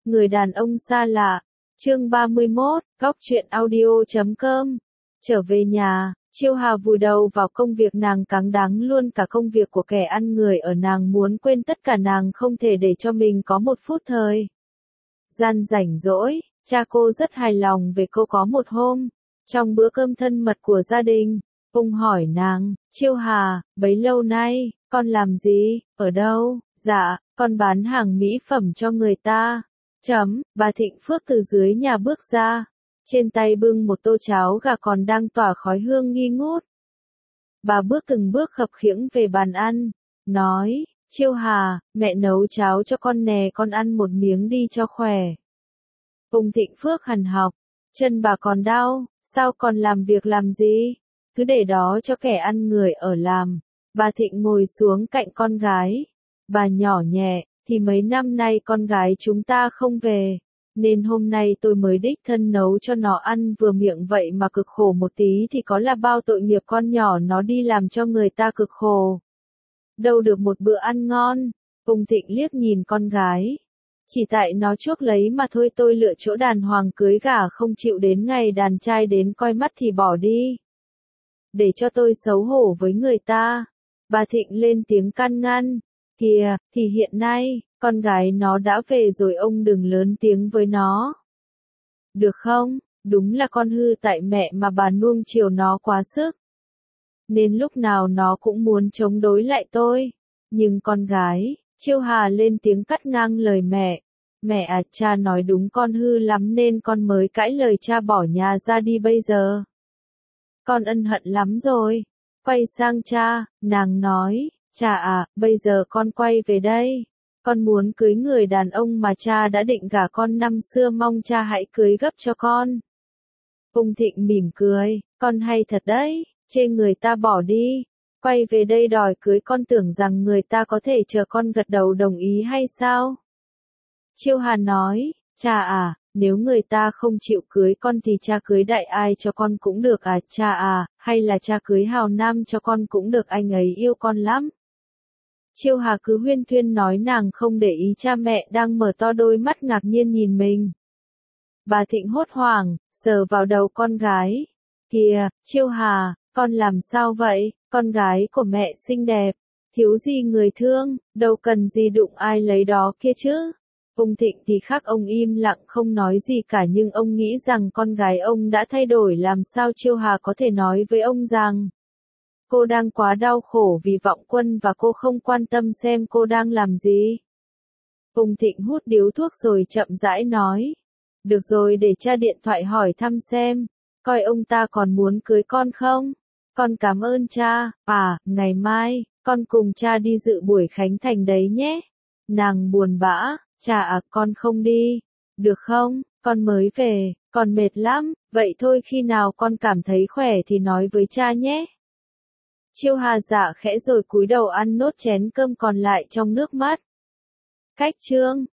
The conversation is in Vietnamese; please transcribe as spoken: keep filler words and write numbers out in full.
Người đàn ông xa lạ. Chương ba mươi mốt, góc truyện audio chấm com. Trở về nhà, Chiêu Hà vùi đầu vào công việc, nàng cáng đáng luôn cả công việc của kẻ ăn người ở, nàng muốn quên tất cả, nàng không thể để cho mình có một phút thời gian rảnh rỗi. Cha cô rất hài lòng về cô. Có một hôm, trong bữa cơm thân mật của gia đình, ông hỏi nàng, Chiêu Hà, bấy lâu nay, con làm gì, ở đâu? Dạ, con bán hàng mỹ phẩm cho người ta. Chấm, bà Thịnh Phước từ dưới nhà bước ra, trên tay bưng một tô cháo gà còn đang tỏa khói hương nghi ngút. Bà bước từng bước khập khiễng về bàn ăn, nói, Chiêu Hà, mẹ nấu cháo cho con nè, con ăn một miếng đi cho khỏe. Ông Thịnh Phước hằn học, chân bà còn đau, sao còn làm việc làm gì? Cứ để đó cho kẻ ăn người ở làm. Bà Thịnh ngồi xuống cạnh con gái. Bà nhỏ nhẹ, thì mấy năm nay con gái chúng ta không về, nên hôm nay tôi mới đích thân nấu cho nó ăn, vừa miệng vậy mà cực khổ một tí thì có là bao tội nghiệp con nhỏ nó đi làm cho người ta cực khổ. Đâu được một bữa ăn ngon. Ông Thịnh liếc nhìn con gái. Chỉ tại nó chuốc lấy mà thôi, tôi lựa chỗ đàn hoàng cưới gả không chịu đến ngày đàn trai đến coi mắt thì bỏ đi. Để cho tôi xấu hổ với người ta. Bà Thịnh lên tiếng can ngăn. Kìa, thì hiện nay, con gái nó đã về rồi, ông đừng lớn tiếng với nó. Được không? Đúng là con hư tại mẹ mà bà nuông chiều nó quá sức. Nên lúc nào nó cũng muốn chống đối lại tôi. Nhưng con gái, Chiêu Hà lên tiếng cắt ngang lời mẹ. Mẹ à, cha nói đúng, con hư lắm nên con mới cãi lời cha bỏ nhà ra đi bây giờ. Con ân hận lắm rồi. Quay sang cha, nàng nói. Cha à, bây giờ con quay về đây. Con muốn cưới người đàn ông mà cha đã định gả con năm xưa, mong cha hãy cưới gấp cho con. Ông Thịnh mỉm cười, con hay thật đấy, chê người ta bỏ đi. Quay về đây đòi cưới, con tưởng rằng người ta có thể chờ con gật đầu đồng ý hay sao? Chiêu Hà nói, cha à, nếu người ta không chịu cưới con thì cha cưới đại ai cho con cũng được à, cha à, hay là cha cưới hào nam cho con cũng được, anh ấy yêu con lắm. Chiêu Hà cứ huyên thuyên nói, nàng không để ý cha mẹ đang mở to đôi mắt ngạc nhiên nhìn mình. Bà Thịnh hốt hoảng, sờ vào đầu con gái. Kìa, Chiêu Hà, con làm sao vậy? Con gái của mẹ xinh đẹp, thiếu gì người thương, đâu cần gì đụng ai lấy đó kia chứ. Ông Thịnh thì khác, ông im lặng không nói gì cả, nhưng ông nghĩ rằng con gái ông đã thay đổi, làm sao Chiêu Hà có thể nói với ông rằng cô đang quá đau khổ vì vọng quân và cô không quan tâm xem cô đang làm gì. Ông Thịnh hút điếu thuốc rồi chậm rãi nói. Được rồi, để cha điện thoại hỏi thăm xem, coi ông ta còn muốn cưới con không. Con cảm ơn cha. À, ngày mai, con cùng cha đi dự buổi khánh thành đấy nhé. Nàng buồn bã, cha à, con không đi. Được không, con mới về, con mệt lắm, vậy thôi khi nào con cảm thấy khỏe thì nói với cha nhé. Chiêu Hà dạ khẽ rồi cúi đầu ăn nốt chén cơm còn lại trong nước mắt. Cách chương